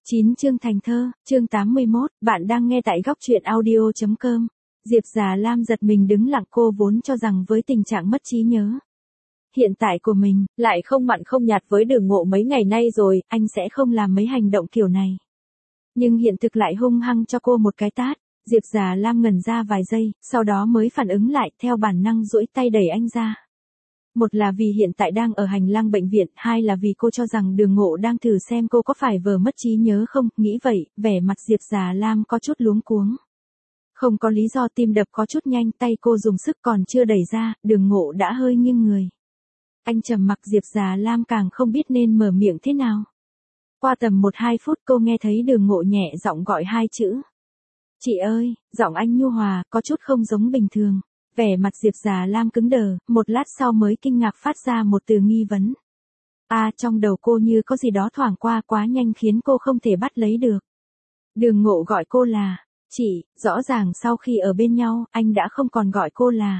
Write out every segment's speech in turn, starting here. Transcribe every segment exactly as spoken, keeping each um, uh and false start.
chín chương thành thơ, chương tám mươi mốt, bạn đang nghe tại góc truyện audio.com. Diệp Già Lam giật mình đứng lặng, cô vốn cho rằng với tình trạng mất trí nhớ hiện tại của mình, lại không mặn không nhạt với Đường Ngộ mấy ngày nay rồi, anh sẽ không làm mấy hành động kiểu này. Nhưng hiện thực lại hung hăng cho cô một cái tát. Diệp Già Lam ngẩn ra vài giây, sau đó mới phản ứng lại, theo bản năng duỗi tay đẩy anh ra. Một là vì hiện tại đang ở hành lang bệnh viện, hai là vì cô cho rằng Đường Ngộ đang thử xem cô có phải vờ mất trí nhớ không, nghĩ vậy, vẻ mặt Diệp Già Lam có chút luống cuống. Không có lý do, tim đập có chút nhanh, tay cô dùng sức còn chưa đẩy ra, Đường Ngộ đã hơi nghiêng người. Anh trầm mặc, Diệp Già Lam càng không biết nên mở miệng thế nào. Qua tầm một hai phút cô nghe thấy Đường Ngộ nhẹ giọng gọi hai chữ. Chị ơi, giọng anh nhu hòa, có chút không giống bình thường. Vẻ mặt Diệp Già Lam cứng đờ, một lát sau mới kinh ngạc phát ra một từ nghi vấn. À, trong đầu cô như có gì đó thoảng qua quá nhanh khiến cô không thể bắt lấy được. Đường Ngộ gọi cô là chị, rõ ràng sau khi ở bên nhau, anh đã không còn gọi cô là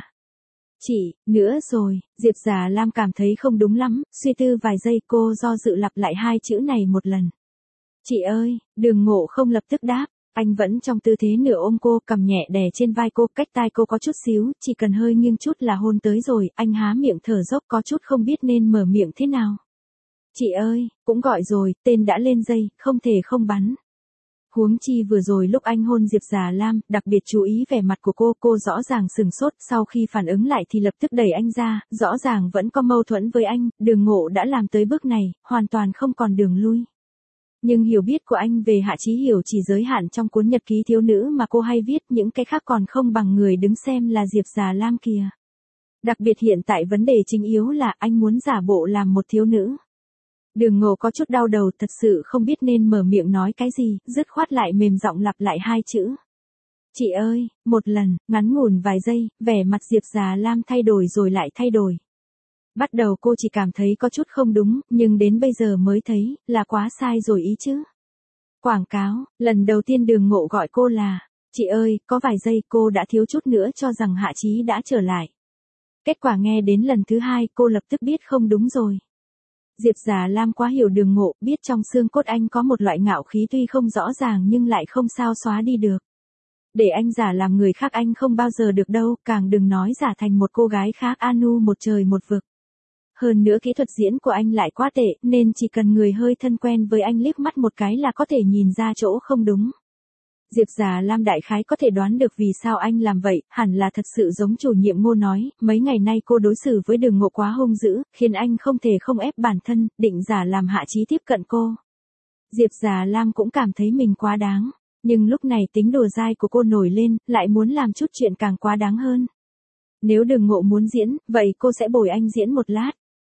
chị nữa rồi. Diệp Già Lam cảm thấy không đúng lắm, suy tư vài giây cô do dự lặp lại hai chữ này một lần. Chị ơi, Đường Ngộ không lập tức đáp. Anh vẫn trong tư thế nửa ôm cô, cầm nhẹ đè trên vai cô, cách tai cô có chút xíu, chỉ cần hơi nghiêng chút là hôn tới rồi, anh há miệng thở dốc có chút không biết nên mở miệng thế nào. Chị ơi, cũng gọi rồi, tên đã lên dây, không thể không bắn. Huống chi vừa rồi lúc anh hôn Diệp Già Lam, đặc biệt chú ý vẻ mặt của cô, cô rõ ràng sừng sốt, sau khi phản ứng lại thì lập tức đẩy anh ra, rõ ràng vẫn có mâu thuẫn với anh, Đường Ngộ đã làm tới bước này, hoàn toàn không còn đường lui. Nhưng hiểu biết của anh về Hạ Chí Hiểu chỉ giới hạn trong cuốn nhật ký thiếu nữ mà cô hay viết, những cái khác còn không bằng người đứng xem là Diệp Già Lam kìa. Đặc biệt hiện tại vấn đề chính yếu là anh muốn giả bộ làm một thiếu nữ. Đường Ngộ có chút đau đầu, thật sự không biết nên mở miệng nói cái gì, dứt khoát lại mềm giọng lặp lại hai chữ. Chị ơi, một lần, ngắn ngủn vài giây, vẻ mặt Diệp Già Lam thay đổi rồi lại thay đổi. Bắt đầu cô chỉ cảm thấy có chút không đúng, nhưng đến bây giờ mới thấy, là quá sai rồi ý chứ. Quảng cáo, lần đầu tiên Đường Ngộ gọi cô là, chị ơi, có vài giây cô đã thiếu chút nữa cho rằng Hạ Chí đã trở lại. Kết quả nghe đến lần thứ hai cô lập tức biết không đúng rồi. Diệp Già Lam quá hiểu Đường Ngộ, biết trong xương cốt anh có một loại ngạo khí tuy không rõ ràng nhưng lại không sao xóa đi được. Để anh giả làm người khác anh không bao giờ được đâu, càng đừng nói giả thành một cô gái khác anu một trời một vực. Hơn nữa kỹ thuật diễn của anh lại quá tệ, nên chỉ cần người hơi thân quen với anh liếc mắt một cái là có thể nhìn ra chỗ không đúng. Diệp Già Lam đại khái có thể đoán được vì sao anh làm vậy, hẳn là thật sự giống chủ nhiệm Ngô nói, mấy ngày nay cô đối xử với Đường Ngộ quá hung dữ, khiến anh không thể không ép bản thân, định giả làm Hạ Chí tiếp cận cô. Diệp Già Lam cũng cảm thấy mình quá đáng, nhưng lúc này tính đùa dai của cô nổi lên, lại muốn làm chút chuyện càng quá đáng hơn. Nếu Đường Ngộ muốn diễn, vậy cô sẽ bồi anh diễn một lát.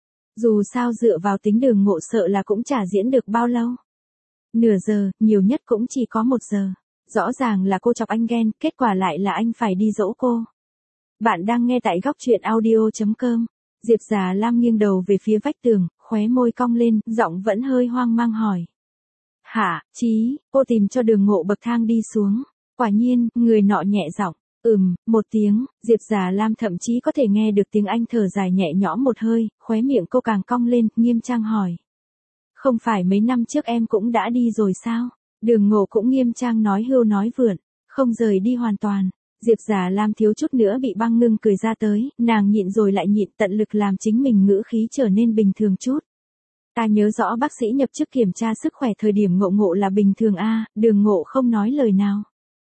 Dù sao dựa vào tính Đường Ngộ sợ là cũng chả diễn được bao lâu. Nửa giờ, nhiều nhất cũng chỉ có một giờ. Rõ ràng là cô chọc anh ghen, kết quả lại là anh phải đi dỗ cô. Bạn đang nghe tại góc truyện audio.com. Diệp Già Lam nghiêng đầu về phía vách tường, khóe môi cong lên, giọng vẫn hơi hoang mang hỏi. Hả, Chí, cô tìm cho Đường Ngộ bậc thang đi xuống. Quả nhiên, người nọ nhẹ giọng. Ừm, một tiếng, Diệp Già Lam thậm chí có thể nghe được tiếng anh thở dài nhẹ nhõm một hơi, khóe miệng cô càng cong lên, nghiêm trang hỏi. Không phải mấy năm trước em cũng đã đi rồi sao? Đường Ngộ cũng nghiêm trang nói hưu nói vượn, không rời đi hoàn toàn. Diệp Già Lam thiếu chút nữa bị băng ngưng cười ra tới, nàng nhịn rồi lại nhịn, tận lực làm chính mình ngữ khí trở nên bình thường chút. Ta nhớ rõ bác sĩ nhập chức kiểm tra sức khỏe thời điểm Ngộ Ngộ là bình thường a. À, Đường Ngộ không nói lời nào.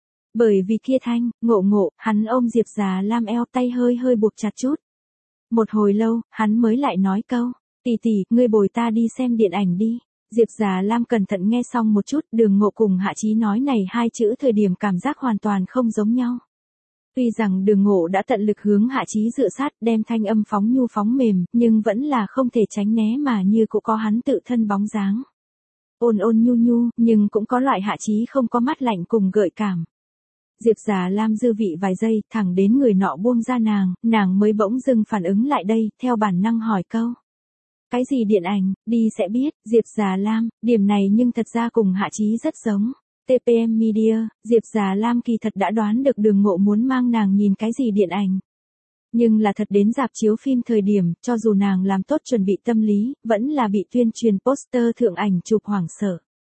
Bởi vì kia thanh, Ngộ Ngộ, hắn ôm Diệp Già Lam eo, tay hơi hơi buộc chặt chút. Một hồi lâu, hắn mới lại nói câu, tỷ tỷ, ngươi bồi ta đi xem điện ảnh đi. Diệp Già Lam cẩn thận nghe xong một chút, Đường Ngộ cùng Hạ Chí nói này hai chữ thời điểm cảm giác hoàn toàn không giống nhau. Tuy rằng Đường Ngộ đã tận lực hướng Hạ Chí dựa sát, đem thanh âm phóng nhu phóng mềm, nhưng vẫn là không thể tránh né mà như cũng có hắn tự thân bóng dáng. Ôn ôn nhu nhu, nhưng cũng có loại Hạ Chí không có mắt lạnh cùng gợi cảm. Diệp Già Lam dư vị vài giây, thẳng đến người nọ buông ra nàng, nàng mới bỗng dưng phản ứng lại đây, theo bản năng hỏi câu. Cái gì điện ảnh, đi sẽ biết. Diệp Già Lam, điểm này nhưng thật ra cùng Hạ Chí rất giống. tê pê em Media, Diệp Già Lam kỳ thật đã đoán được Đường Ngộ muốn mang nàng nhìn cái gì điện ảnh. Nhưng là thật đến rạp chiếu phim thời điểm, cho dù nàng làm tốt chuẩn bị tâm lý, vẫn là bị tuyên truyền poster thượng ảnh chụp hoảng sợ.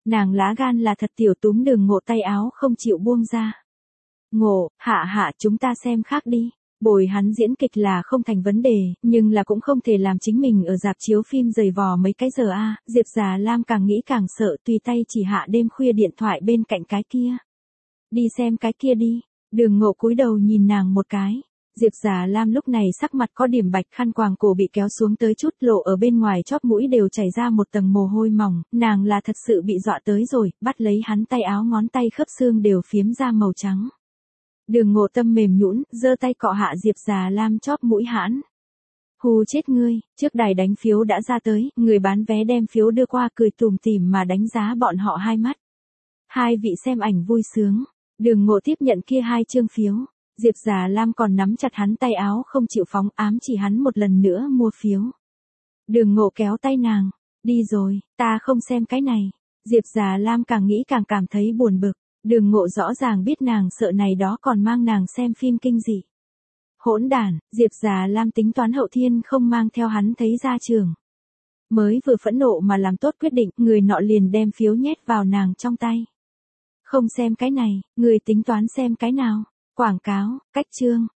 Nàng lá gan là thật tiểu, túm Đường Ngộ tay áo không chịu buông ra. Ngộ, hạ hạ, chúng ta xem khác đi. Bồi hắn diễn kịch là không thành vấn đề, nhưng là cũng không thể làm chính mình ở rạp chiếu phim giày vò mấy cái giờ a. Diệp Già Lam càng nghĩ càng sợ, tùy tay chỉ hạ đêm khuya điện thoại bên cạnh cái kia. Đi xem cái kia đi. Đường Ngộ cúi đầu nhìn nàng một cái. Diệp Già Lam lúc này sắc mặt có điểm bạch, khăn quàng cổ bị kéo xuống tới chút, lộ ở bên ngoài chóp mũi đều chảy ra một tầng mồ hôi mỏng, nàng là thật sự bị dọa tới rồi, bắt lấy hắn tay áo, ngón tay khớp xương đều phiếm ra màu trắng. Đường Ngộ tâm mềm nhũn, giơ tay cọ hạ Diệp Già Lam chóp mũi hãn. Hù chết ngươi, trước đài đánh phiếu đã ra tới, người bán vé đem phiếu đưa qua, cười tủm tỉm mà đánh giá bọn họ hai mắt. Hai vị xem ảnh vui sướng. Đường Ngộ tiếp nhận kia hai chương phiếu. Diệp Già Lam còn nắm chặt hắn tay áo không chịu phóng, ám chỉ hắn một lần nữa mua phiếu. Đường Ngộ kéo tay nàng. Đi rồi, ta không xem cái này. Diệp Già Lam càng nghĩ càng cảm thấy buồn bực. Đường Ngộ rõ ràng biết nàng sợ này đó còn mang nàng xem phim kinh dị. Hỗn đản, Diệp Già Lam tính toán hậu thiên không mang theo hắn thấy ra trường. Mới vừa phẫn nộ mà làm tốt quyết định, người nọ liền đem phiếu nhét vào nàng trong tay. Không xem cái này, người tính toán xem cái nào? Quảng cáo, cách chương,